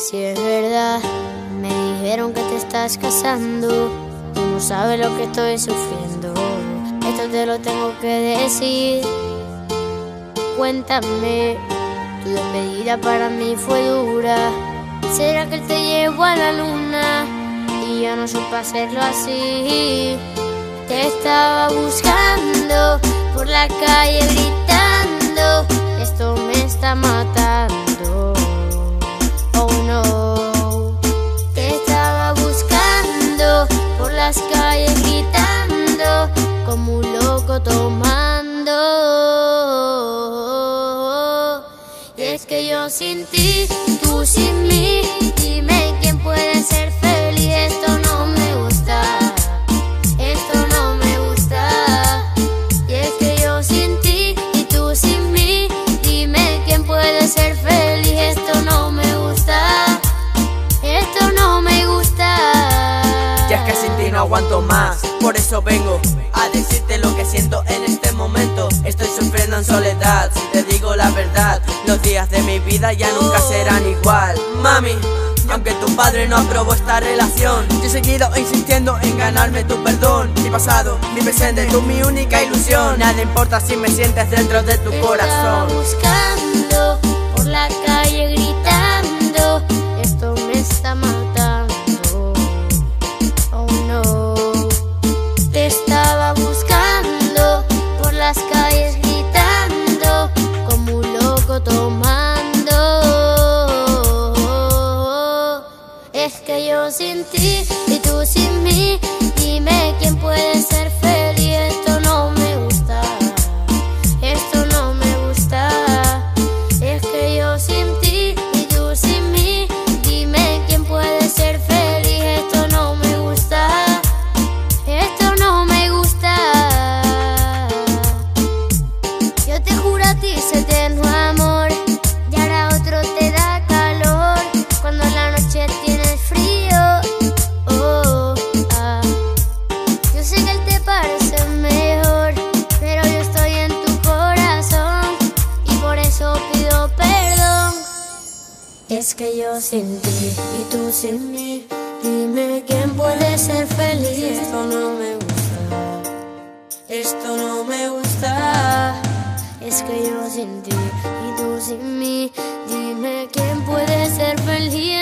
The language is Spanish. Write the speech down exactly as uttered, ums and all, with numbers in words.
si es verdad. Me dijeron que te estás casando. Tú no sabes lo que estoy sufriendo. Esto te lo tengo que decir. Cuéntame, tu despedida para mí fue dura. ¿Será que él te llevó a la luna y yo no supe hacerlo así? Te estaba buscando por la calle gritando, esto me está matando. Oh no. Te estaba buscando por las calles gritando, como un loco tomando. Y es que yo sin ti, tú sin mí, dime quién puede ser feliz. Esto no me gusta, esto no me gusta. Y es que yo sin ti y tú sin mí, dime quién puede ser feliz. Esto no me gusta, esto no me gusta. Ya es que sin ti no aguanto más, por eso vengo a decirte lo que siento en este momento. Estoy sufriendo en soledad, si te digo la verdad, los días de mi vida ya nunca serán igual. Mami, aunque tu padre no aprobó esta relación, yo he seguido insistiendo en ganarme tu perdón. Mi pasado, mi presente, tú mi única ilusión. Nada importa si me sientes dentro de tu corazón. Te estaba buscando por la calle gritando, esto me está matando. Oh no. Te estaba buscando por las calles gritando, como un loco tomando. Es que yo sin ti y tú sin mí, dime quién puede ser feliz. Esto no me gusta, esto no me gusta. Es que yo sin ti y tú sin mí, dime quién puede ser feliz. Esto no me gusta, esto no me gusta. Yo te juro a ti ese eterno amor, y ahora otro te da calor cuando la noche tienes frío. Oh, ah. Yo sé que él te parece mejor, pero yo estoy en tu corazón y por eso pido perdón. Es que yo sin ti y tú sin mí, dime quién puede ser feliz. Esto no me gusta, esto no me gusta. Es que yo sin ti y tú sin mí, dime quién puede ser feliz.